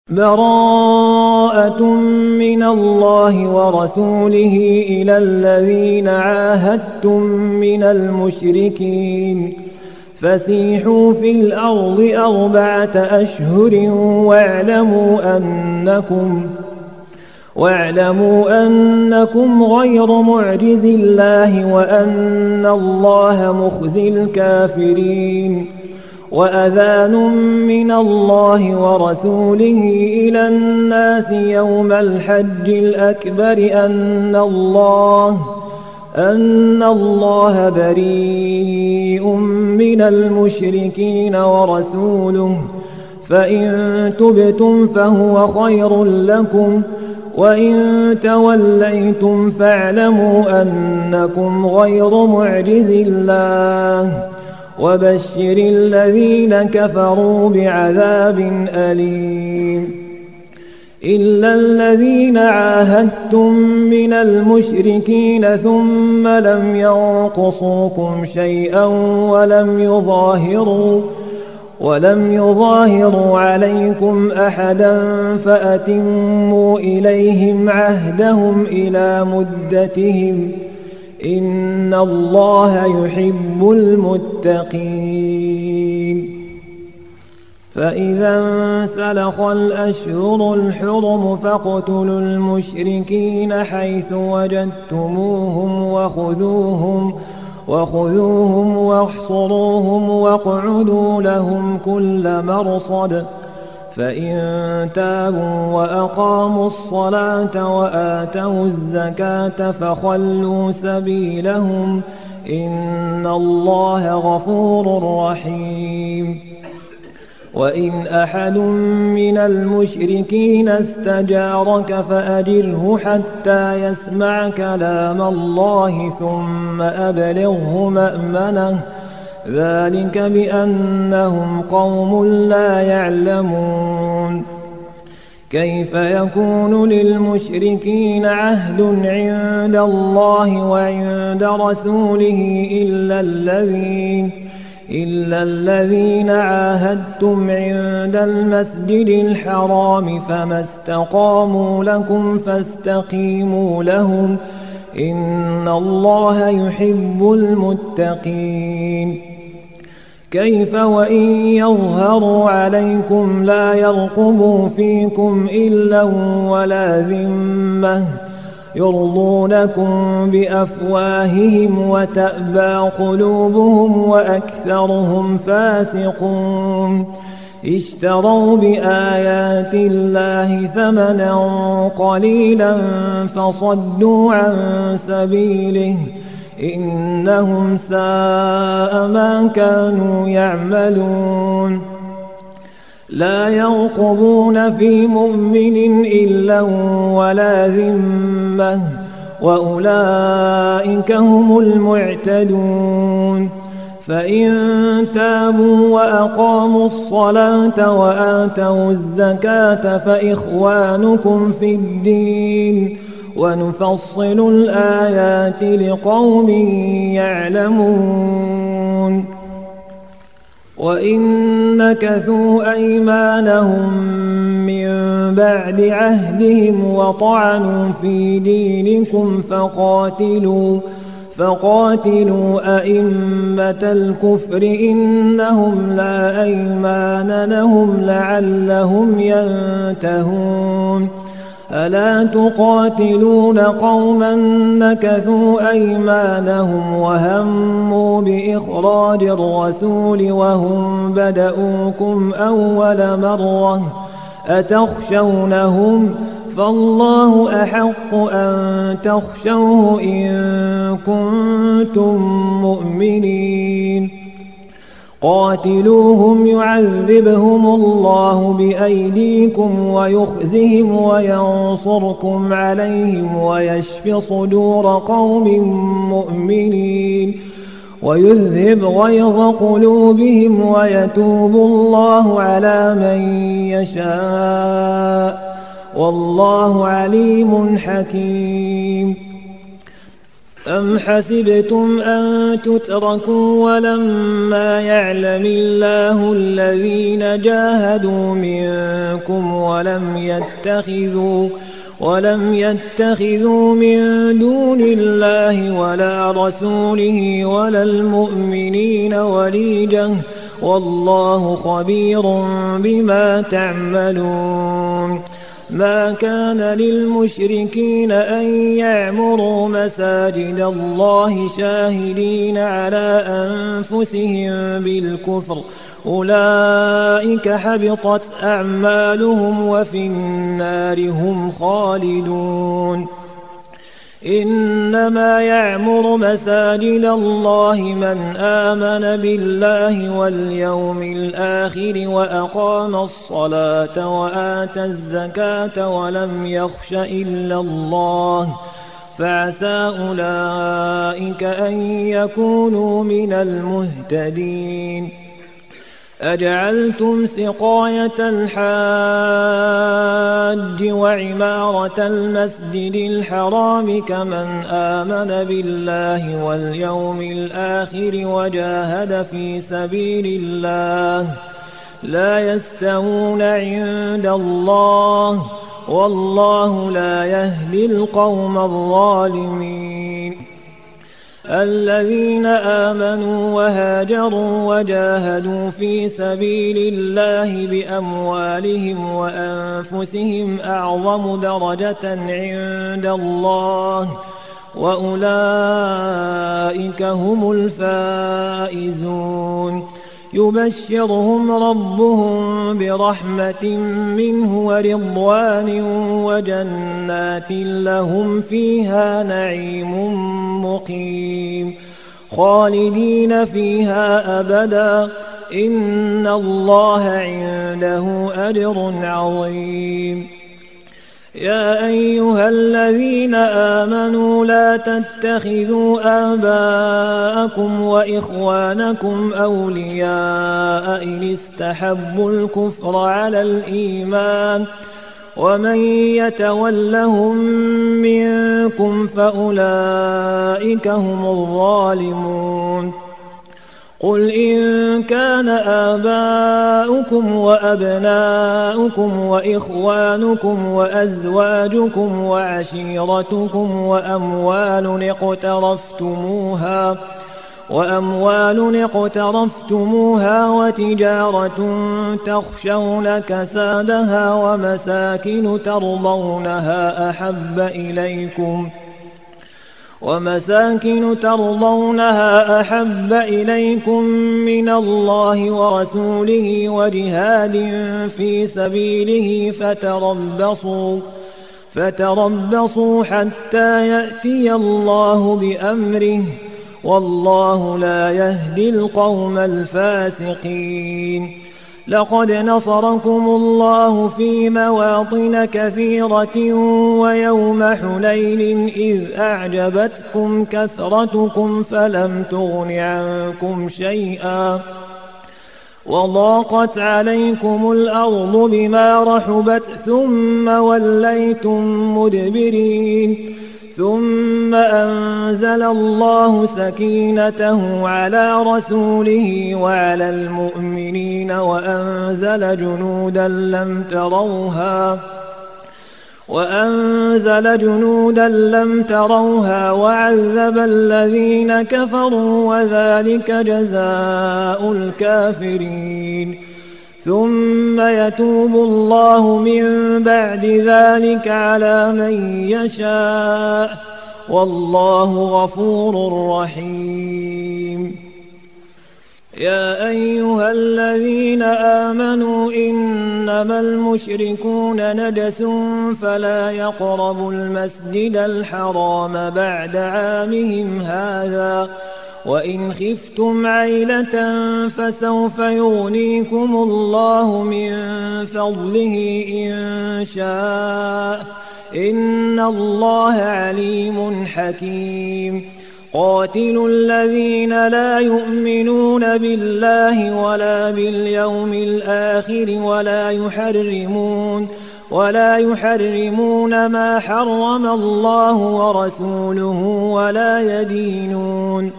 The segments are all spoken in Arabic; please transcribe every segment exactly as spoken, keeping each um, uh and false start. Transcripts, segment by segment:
براءة من الله ورسوله إلى الذين عاهدتم من المشركين فسيحوا في الأرض أربعة أشهر واعلموا أنكم واعلموا أنكم غير معجز الله وأن الله مخزي الكافرين. وأذان من الله ورسوله إلى الناس يوم الحج الأكبر أن الله أن الله بريء من المشركين ورسوله فإن تبتم فهو خير لكم وإن توليتم فاعلموا أنكم غير معجز الله وبشر الذين كفروا بعذاب أليم. إلا الذين عاهدتم من المشركين ثم لم ينقصوكم شيئا ولم يظاهروا ولم يظاهروا عليكم أحدا فأتموا إليهم عهدهم إلى مدتهم إن الله يحب المتقين. فإذا انسلخ الأشهر الحرم فاقتلوا المشركين حيث وجدتموهم وخذوهم وخذوهم واحصروهم واقعدوا لهم كل مرصد فإن تابوا وأقاموا الصلاة وآتوا الزكاة فخلوا سبيلهم إن الله غفور رحيم. وإن أحد من المشركين استجارك فأجره حتى يسمع كلام الله ثم أبلغه مأمنه ذلك بأنهم قوم لا يعلمون. كيف يكون للمشركين عهد عند الله وعند رسوله إلا الذين إلا الذين عاهدتم عند المسجد الحرام فما استقاموا لكم فاستقيموا لهم إن الله يحب المتقين. كيف وإن يظهروا عليكم لا يرقبوا فيكم إلا ولا ذمة يرضونكم بأفواههم وتأبى قلوبهم وأكثرهم فاسقون. اشتروا بآيات الله ثمنا قليلا فصدوا عن سبيله إنهم ساء ما كانوا يعملون. لا يرقبون في مؤمن إلا ولا ذمة وأولئك هم المعتدون. فإن تابوا وأقاموا الصلاة وآتوا الزكاة فإخوانكم في الدين ونفصل الآيات لقوم يعلمون. وإن نكثوا أيمانهم من بعد عهدهم وطعنوا في دينكم فقاتلوا فقاتلوا أئمة الكفر إنهم لا أيمان لهم لعلهم ينتهون. ألا تقاتلون قوما نكثوا أيمانهم وهموا بإخراج الرسول وهم بدؤوكم أول مرة أتخشونهم فالله أحق أن تخشوه إن كنتم مؤمنين. قاتلوهم يعذبهم الله بأيديكم ويخزهم وينصركم عليهم ويشف صدور قوم مؤمنين ويذهب غيظ قلوبهم ويتوب الله على من يشاء والله عليم حكيم. أم حسبتم أن تتركوا ولما يعلم الله الذين جاهدوا منكم ولم يتخذوا ولم يتخذوا من دون الله ولا رسوله ولا المؤمنين وليجة والله خبير بما تعملون. ما كان للمشركين أن يعمروا مساجد الله شاهدين على أنفسهم بالكفر أولئك حبطت أعمالهم وفي النار هم خالدون. إنما يعمر مساجد الله من آمن بالله واليوم الآخر وأقام الصلاة وآتى الزكاة ولم يخش إلا الله فعسى أولئك أن يكونوا من المهتدين. أجعلتم سقاية الحاج وعمارة المسجد الحرام كمن آمن بالله واليوم الآخر وجاهد في سبيل الله لا يستوون عند الله والله لا يهدي القوم الظالمين. الذين آمنوا وهاجروا وجاهدوا في سبيل الله بأموالهم وأنفسهم أعظم درجة عند الله وأولئك هم الفائزون. يبشرهم ربهم برحمة منه ورضوان وجنات لهم فيها نعيم مقيم خالدين فيها أبدا إن الله عنده أجر عظيم. يا أيها الذين آمنوا لا تتخذوا آباءكم وإخوانكم أولياء إن استحبوا الكفر على الإيمان ومن يتولهم منكم فأولئك هم الظالمون. قل إن كان آباؤكم وأبناؤكم وإخوانكم وأزواجكم وعشيرتكم وأموال اقترفتموها وأموال اقترفتموها وتجارة تخشون كسادها ومساكن ترضونها أحب إليكم ومساكن ترضونها أحب إليكم من الله ورسوله وجهاد في سبيله فتربصوا فتربصوا حتى يأتي الله بأمره والله لا يهدي القوم الفاسقين. لقد نصركم الله في مواطن كثيرة ويوم حنين إذ أعجبتكم كثرتكم فلم تغن عنكم شيئا وضاقت عليكم الأرض بما رحبت ثم وليتم مدبرين ثم أنزل الله سكينته على رسوله وعلى المؤمنين وأنزل جنودا لم تروها وأنزل جنودا لم تروها وعذب الذين كفروا وذلك جزاء الكافرين. ثم يتوب الله من بعد ذلك على من يشاء والله غفور رحيم. يا أيها الذين آمنوا إنما المشركون نجس فلا يقربوا المسجد الحرام بعد عامهم هذا وإن خفتم عيلة فسوف يغنيكم الله من فضله إن شاء إن الله عليم حكيم. قاتلوا الذين لا يؤمنون بالله ولا باليوم الآخر ولا يحرمون ولا يحرمون ما حرم الله ورسوله ولا يدينون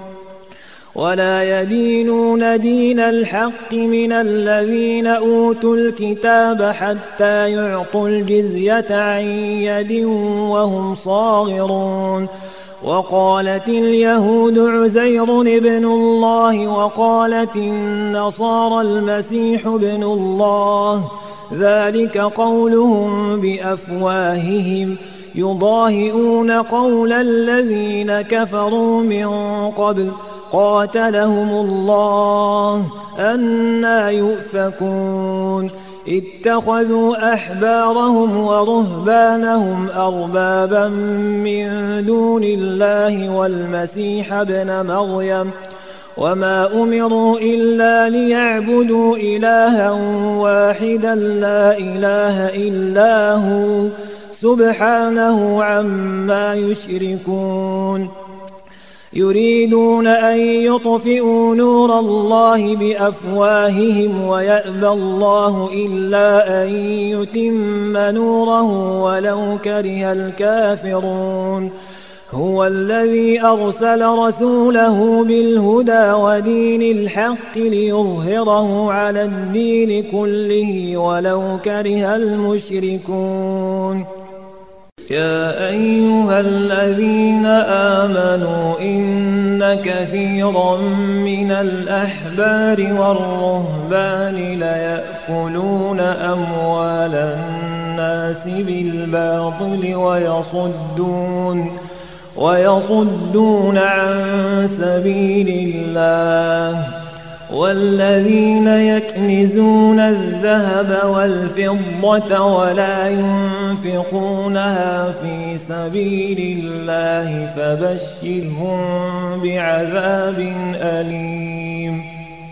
ولا يدينون دين الحق من الذين أوتوا الكتاب حتى يعطوا الجزية عن يد وهم صاغرون. وقالت اليهود عزير ابن الله وقالت النصارى المسيح ابن الله، ذلك قولهم بأفواههم يضاهئون قول الذين كفروا من قبل قاتلهم الله أنى يؤفكون. اتخذوا أحبارهم ورهبانهم أربابا من دون الله والمسيح ابن مريم وما أمروا إلا ليعبدوا إلها واحدا لا إله إلا هو سبحانه عما يشركون. يريدون أن يطفئوا نور الله بأفواههم ويأبى الله إلا أن يتم نوره ولو كره الكافرون. هو الذي أرسل رسوله بالهدى ودين الحق ليظهره على الدين كله ولو كره المشركون. يا أيها الذين آمنوا إن كثيرا من الأحبار والرهبان ليأكلون أموال الناس بالباطل ويصدون ويصدون عن سبيل الله. والذين يكنزون الذهب والفضة ولا ينفقونها في سبيل الله فبشرهم بعذاب أليم.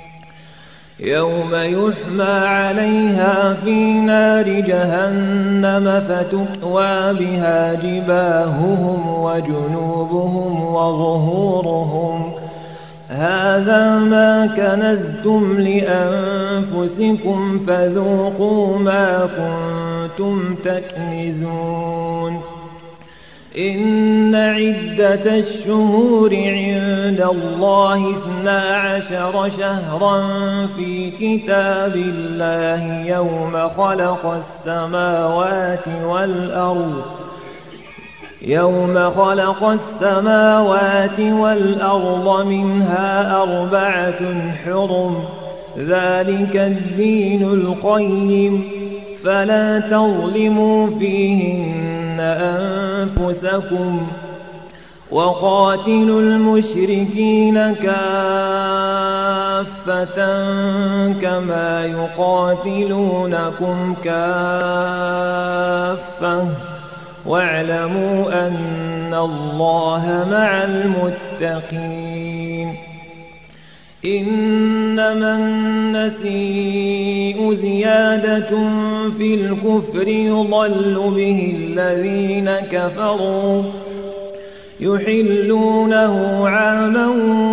يوم يحمى عليها في نار جهنم فتكوى بها جباههم وجنوبهم وظهورهم هذا ما كنزتم لأنفسكم فذوقوا ما كنتم تكنزون. إن عدة الشهور عند الله اثنا عشر شهرا في كتاب الله يوم خلق السماوات والأرض يوم خلق السماوات والأرض منها أربعة حرم ذلك الدين القيم فلا تظلموا فيهن أنفسكم وقاتلوا المشركين كافة كما يقاتلونكم كافة واعلموا أن الله مع المتقين. إنما النسيء زيادة في الكفر يضل به الذين كفروا يحلونه عاما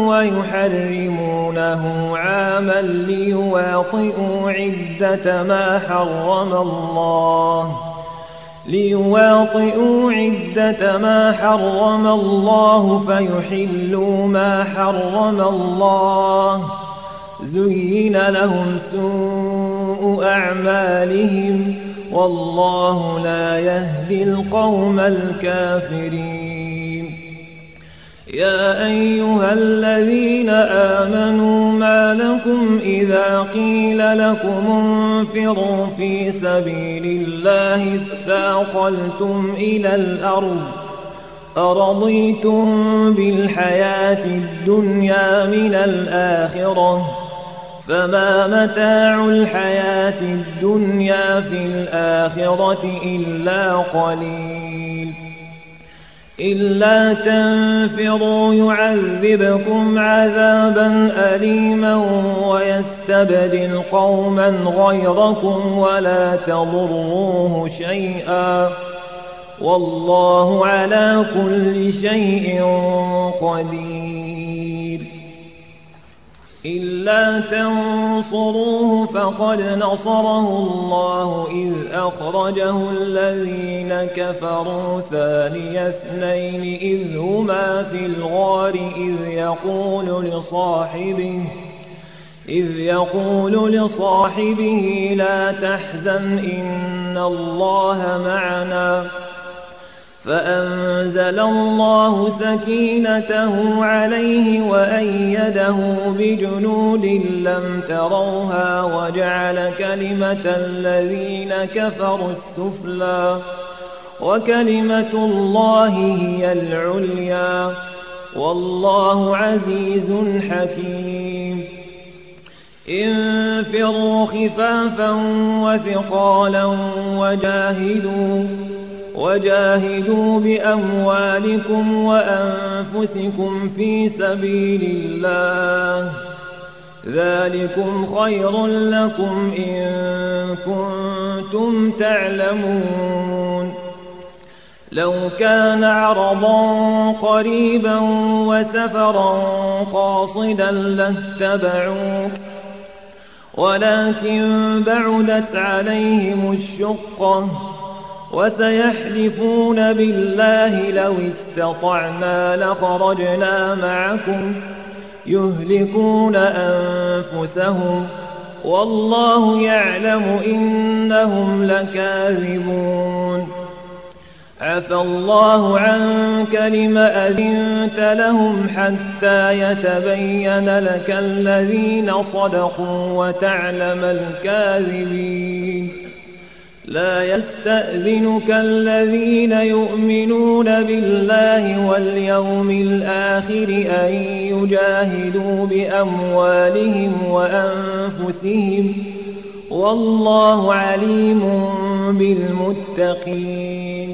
ويحرمونه عاما ليواطئوا عدة ما حرم الله ليواطئوا عدة ما حرم الله فيحلوا ما حرم الله زين لهم سوء أعمالهم والله لا يهدي القوم الكافرين. يا أيها الذين آمنوا ما لكم إذا قيل لكم انفروا في سبيل الله اثاقلتم إلى الأرض أرضيتم بالحياة الدنيا من الآخرة فما متاع الحياة الدنيا في الآخرة إلا قليل. إلا تنفروا يعذبكم عذابا أليما ويستبدل قوما غيركم ولا تضروه شيئا والله على كل شيء قدير. إلا تنصروه فقد نصره الله إذ أخرجه الذين كفروا ثاني اثنين إذ هما في الغار إذ يقول لصاحبه إذ يقول لصاحبه لا تحزن إن الله معنا فأنزل الله سكينته عليه وأيده بجنود لم تروها وجعل كلمة الذين كفروا السفلى وكلمة الله هي العليا والله عزيز حكيم. انفروا خفافا وثقالا وجاهدوا وجاهدوا بأموالكم وأنفسكم في سبيل الله ذلكم خير لكم إن كنتم تعلمون. لو كان عرضا قريبا وسفرا قاصدا لاتبعوك ولكن بعدت عليهم الشقة وسيحلفون بالله لو استطعنا لخرجنا معكم يهلكون أنفسهم والله يعلم إنهم لكاذبون. عفى الله عنك لم أذنت لهم حتى يتبين لك الذين صدقوا وتعلم الكاذبين. لا يستأذنك الذين يؤمنون بالله واليوم الآخر أن يجاهدوا بأموالهم وأنفسهم والله عليم بالمتقين.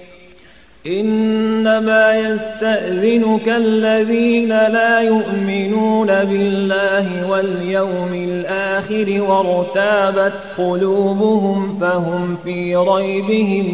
إنما يستأذنك الذين لا يؤمنون بالله واليوم الآخر وارتابت قلوبهم فهم في ريبهم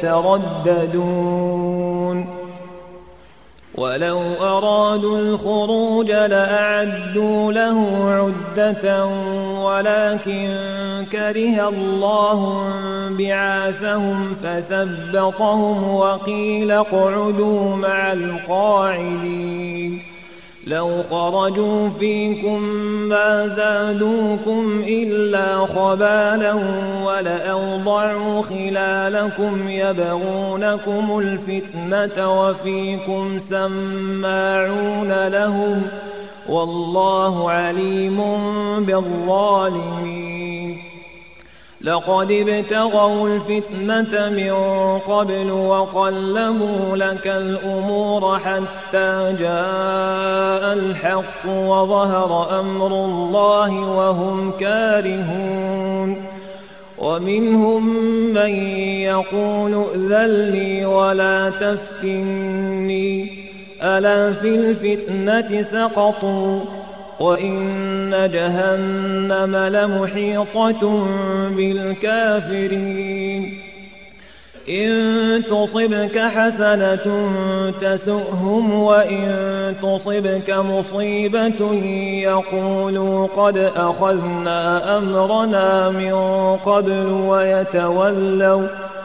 يترددون. ولو أرادوا الخروج لأعدوا له عدة ولكن كره الله بعاثهم فثبطهم وقيل اقعدوا مع القاعدين. لو خرجوا فيكم ما زادوكم إلا خبالا ولأوضعوا خلالكم يبغونكم الفتنة وفيكم سماعون لهم والله عليم بالظالمين. لقد ابتغوا الفتنة من قبل وقلبوا لك الأمور حتى جاء الحق وظهر أمر الله وهم كارهون. ومنهم من يقول ائذن لي ولا تفتني ألا في الفتنة سقطوا وإن جهنم لمحيطة بالكافرين. إن تصبك حسنة تسؤهم وإن تصبك مصيبة يقولوا قد أخذنا أمرنا من قبل ويتولوا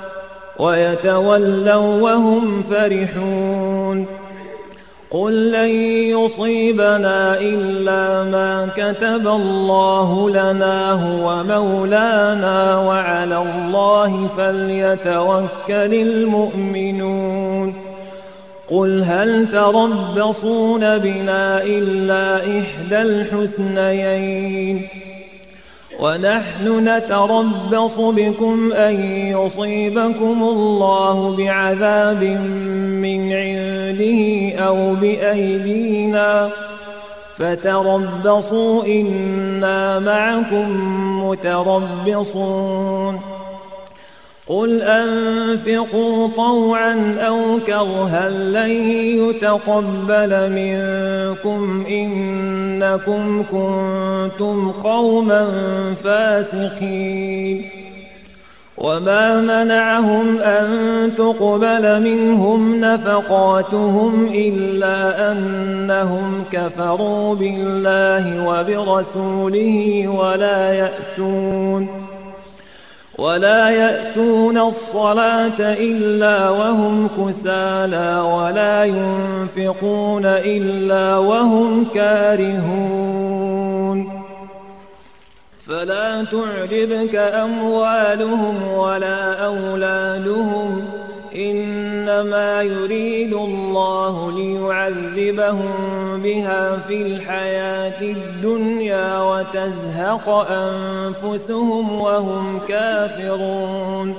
ويتولوا وهم فرحون. قل لن يصيبنا إلا ما كتب الله لنا هو مولانا وعلى الله فليتوكل المؤمنون. قل هل تربصون بنا إلا إحدى الحسنيين ونحن نتربص بكم أن يصيبكم الله بعذاب من عنده أو بأيدينا فتربصوا إنا معكم متربصون. قل أنفقوا طوعا أو كرها لن يتقبل منكم إنكم كنتم قوما فاسقين. وما منعهم أن تقبل منهم نفقاتهم إلا أنهم كفروا بالله وبرسوله ولا يأتون ولا يأتون الصلاة إلا وهم كسالى ولا ينفقون إلا وهم كارهون فلا تعجبك أموالهم ولا أولادهم إنما يريد الله ليعذبهم بها في الحياة الدنيا وتزهق أنفسهم وهم كافرون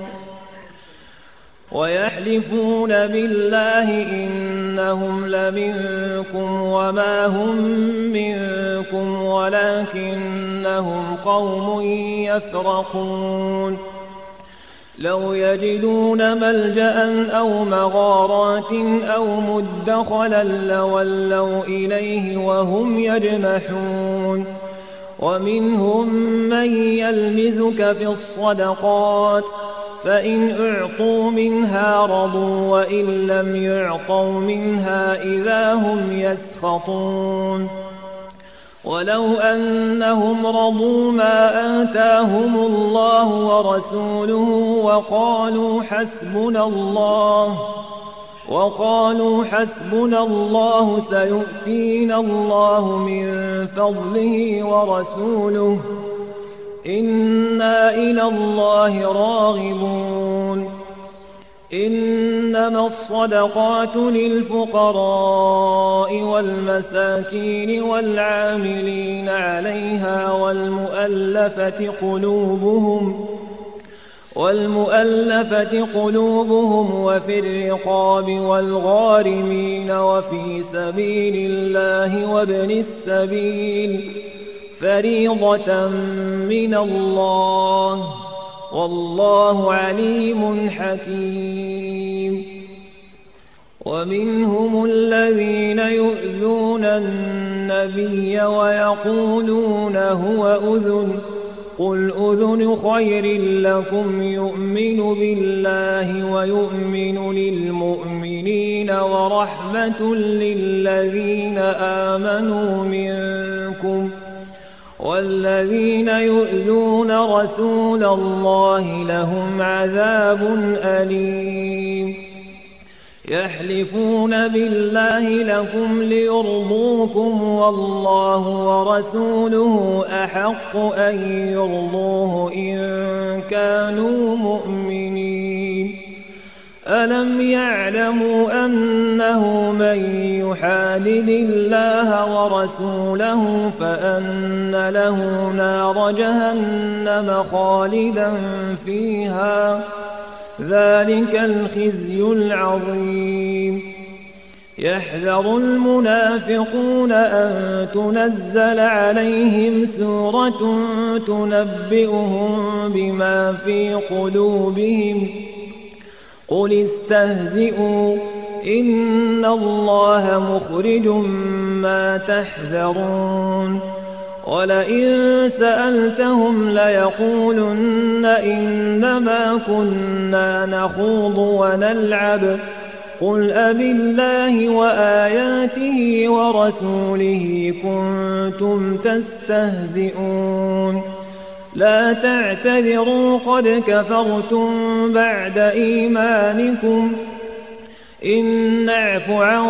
ويحلفون بالله إنهم لمنكم وما هم منكم ولكنهم قوم يفرقون لو يجدون ملجأ أو مغارات أو مدخلا لولوا إليه وهم يجمحون ومنهم من يلمزك في الصدقات فإن أعطوا منها رضوا وإن لم يعطوا منها إذا هم يسخطون ولو أنهم رضوا ما آتاهم الله ورسوله وقالوا حسبنا الله وقالوا حسبنا الله سيؤتينا الله من فضله ورسوله إنا إلى الله راغبون إنما الصدقات للفقراء والمساكين والعاملين عليها والمؤلفة قلوبهم والمؤلفة قلوبهم وفي الرقاب والغارمين وفي سبيل الله وابن السبيل فريضة من الله والله عليم حكيم ومنهم الذين يؤذون النبي ويقولون هو أذن قل أذن خير لكم يؤمن بالله ويؤمن للمؤمنين ورحمة للذين آمنوا منكم والذين يؤذون رسول الله لهم عذاب أليم يحلفون بالله لكم ليرضوكم والله ورسوله أحق أن يرضوه إن كانوا مؤمنين ألم يعلموا أنه من يحادد الله ورسوله فأن له نار جهنم خالدا فيها ذلك الخزي العظيم يحذر المنافقون أن تنزل عليهم سورة تنبئهم بما في قلوبهم قل استهزئوا إن الله مخرج ما تحذرون ولئن سألتهم ليقولن إنما كنا نخوض ونلعب قل أبالله وآياته ورسوله كنتم تستهزئون لا تعتذروا قد كفرتم بعد إيمانكم إن نعف عن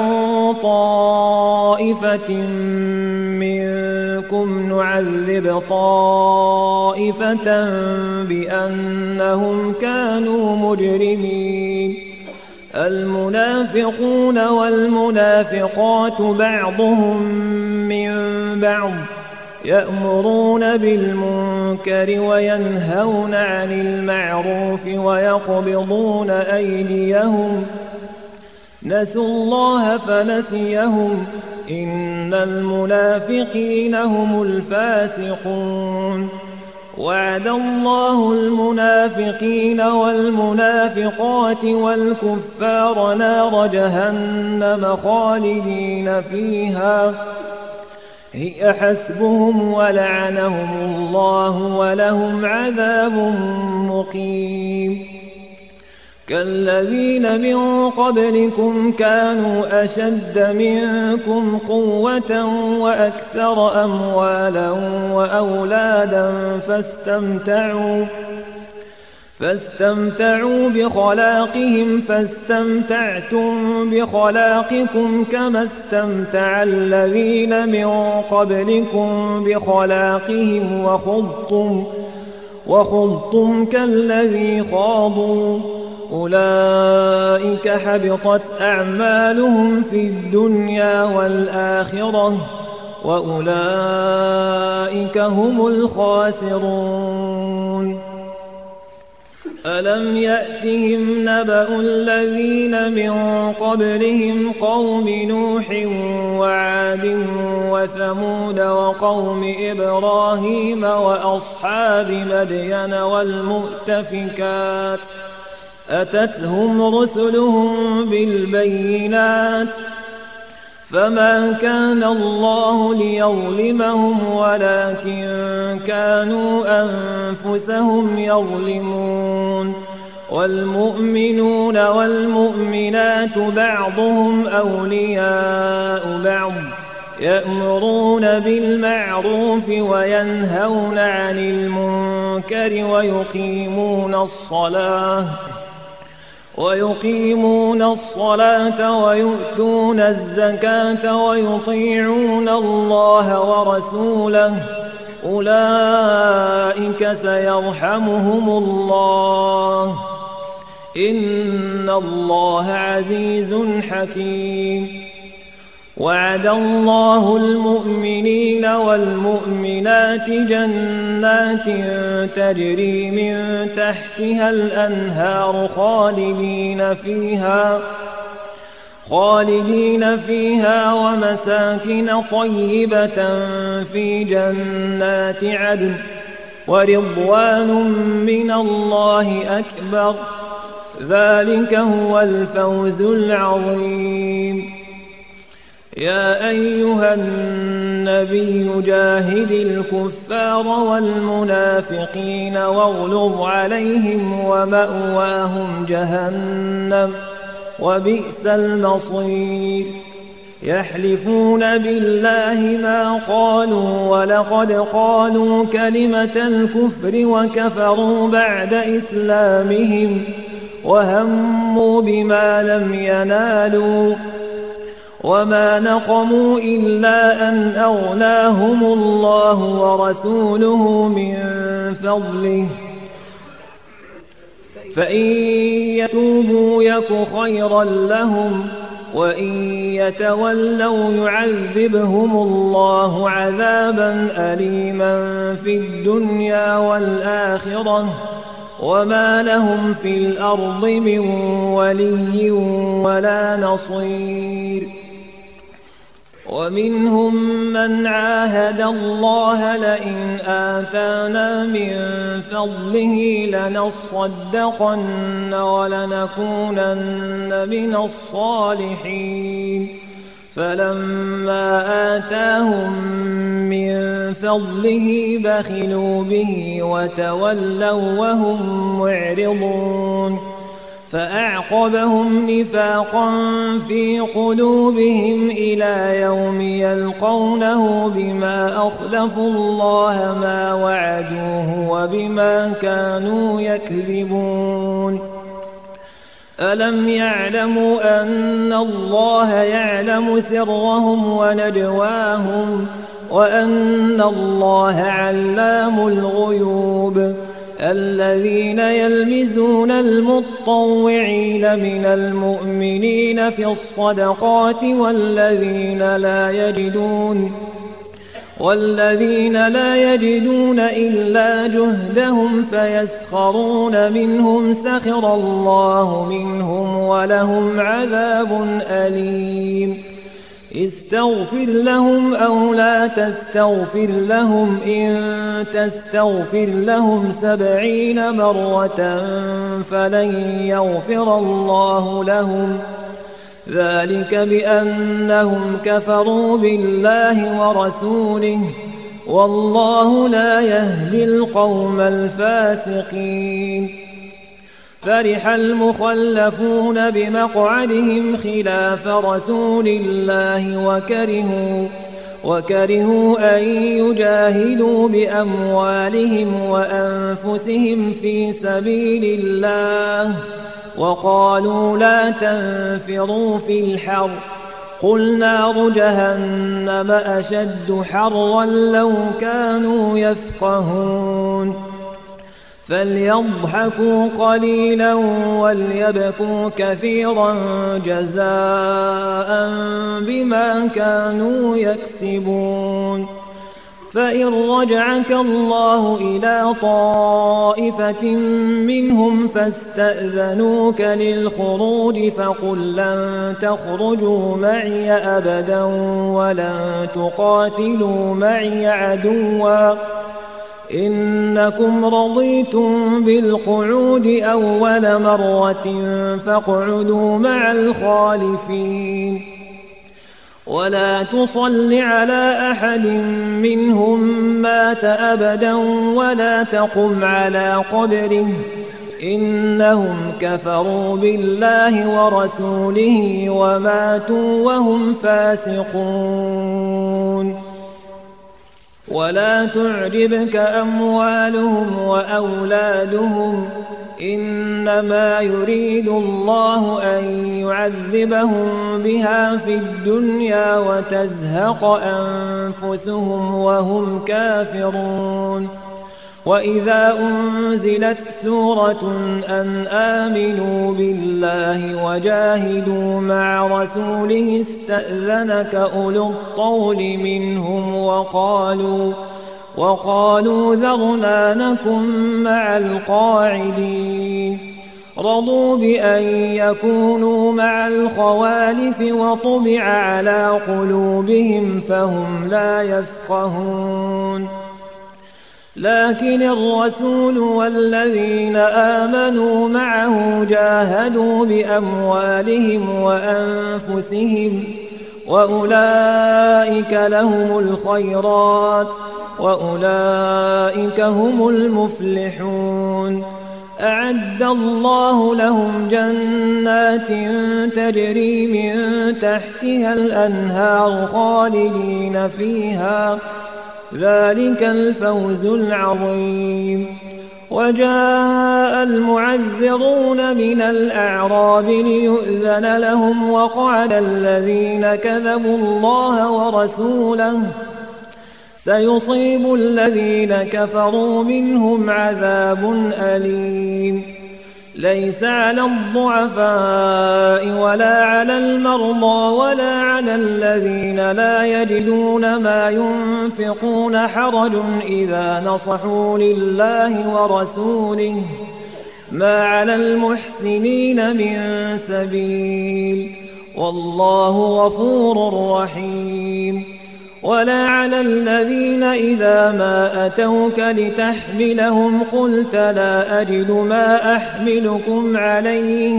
طائفة منكم نعذب طائفة بأنهم كانوا مجرمين المنافقون والمنافقات بعضهم من بعض يأمرون بالمنكر وينهون عن المعروف ويقبضون أيديهم نسوا الله فنسيهم إن المنافقين هم الفاسقون وعد الله المنافقين والمنافقات والكفار نار جهنم خالدين فيها هي حسبهم ولعنهم الله ولهم عذاب مقيم كالذين من قبلكم كانوا أشد منكم قوة وأكثر أموالا وأولادا فاستمتعوا فاستمتعوا بخلاقهم فاستمتعتم بخلاقكم كما استمتع الذين من قبلكم بخلاقهم وخضتم وخضتم كالذي خاضوا أولئك حبطت أعمالهم في الدنيا والآخرة وأولئك هم الخاسرون ألم يأتهم نبأ الذين من قبلهم قوم نوح وعاد وثمود وقوم إبراهيم وأصحاب مدين والمؤتفكات أتتهم رسلهم بالبينات فما كان الله ليظلمهم ولكن كانوا أنفسهم يظلمون والمؤمنون والمؤمنات بعضهم أولياء بعض يأمرون بالمعروف وينهون عن المنكر ويقيمون الصلاة ويقيمون الصلاة ويؤتون الزكاة ويطيعون الله ورسوله أولئك سيرحمهم الله إن الله عزيز حكيم وعد الله المؤمنين والمؤمنات جنات تجري من تحتها الأنهار خالدين فيها خالدين فيها ومساكن طيبة في جنات عدن ورضوان من الله أكبر ذلك هو الفوز العظيم يا أيها النبي جاهد الكفار والمنافقين واغلظ عليهم ومأواهم جهنم وبئس المصير يحلفون بالله ما قالوا ولقد قالوا كلمة الكفر وكفروا بعد إسلامهم وهموا بما لم ينالوا وما نقموا إلا أن أغناهم الله ورسوله من فضله فإن يتوبوا يك خيرا لهم وإن يتولوا يعذبهم الله عذابا أليما في الدنيا والآخرة وما لهم في الأرض من ولي ولا نصير ومنهم من عاهد الله لئن آتانا من فضله لنصدقن ولنكونن من الصالحين فلما آتاهم من فضله بخلوا به وتولوا وهم معرضون فأعقبهم نفاقا في قلوبهم إلى يوم يلقونه بما أخلفوا الله ما وعدوه وبما كانوا يكذبون ألم يعلموا أن الله يعلم سرهم ونجواهم وأن الله علام الغيوب الذين يلمزون المطوعين من المؤمنين في الصدقات والذين لا يجدون والذين لا يجدون إلا جهدهم فيسخرون منهم سخر الله منهم ولهم عذاب أليم استغفر لهم أو لا تستغفر لهم إن تستغفر لهم سبعين مرة فلن يغفر الله لهم ذلك بأنهم كفروا بالله ورسوله والله لا يهدي القوم الفاسقين. فرح المخلفون بمقعدهم خلاف رسول الله وكرهوا, وكرهوا أن يجاهدوا بأموالهم وأنفسهم في سبيل الله وقالوا لا تنفروا في الحر قل نار جهنم أشد حرا لو كانوا يفقهون. فليضحكوا قليلا وليبكوا كثيرا جزاء بما كانوا يكسبون. فإن رجعك الله إلى طائفة منهم فاستأذنوك للخروج فقل لن تخرجوا معي أبدا ولن تقاتلوا معي عدوا إنكم رضيتم بالقعود أول مرة فاقعدوا مع الخالفين. ولا تصل على أحد منهم مات أبدا ولا تقم على قبره إنهم كفروا بالله ورسوله وماتوا وهم فاسقون. ولا تعجبك أموالهم وأولادهم إنما يريد الله أن يعذبهم بها في الدنيا وتزهق أنفسهم وهم كافرون. وإذا أنزلت سورة أن آمنوا بالله وجاهدوا مع رسوله استأذنك أولو الطول منهم وقالوا وقالوا ذرنا نكن مع القاعدين. رضوا بأن يكونوا مع الخوالف وطبع على قلوبهم فهم لا يفقهون. لكن الرسول والذين آمنوا معه جاهدوا بأموالهم وأنفسهم وأولئك لهم الخيرات وأولئك هم المفلحون. أعد الله لهم جنات تجري من تحتها الأنهار خالدين فيها ذلك الفوز العظيم. وجاء المعذرون من الأعراب ليؤذن لهم وقعد الذين كذبوا الله ورسوله سيصيب الذين كفروا منهم عذاب أليم. ليس على الضعفاء ولا على المرضى ولا على الذين لا يجدون ما ينفقون حرج إذا نصحوا لله ورسوله ما على المحسنين من سبيل والله غفور رحيم. ولا على الذين إذا ما أتوك لتحملهم قلت لا أجد ما أحملكم عليه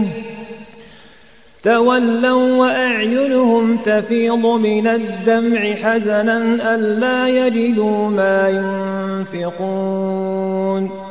تولوا وأعينهم تفيض من الدمع حزنا ألا يجدوا ما ينفقون.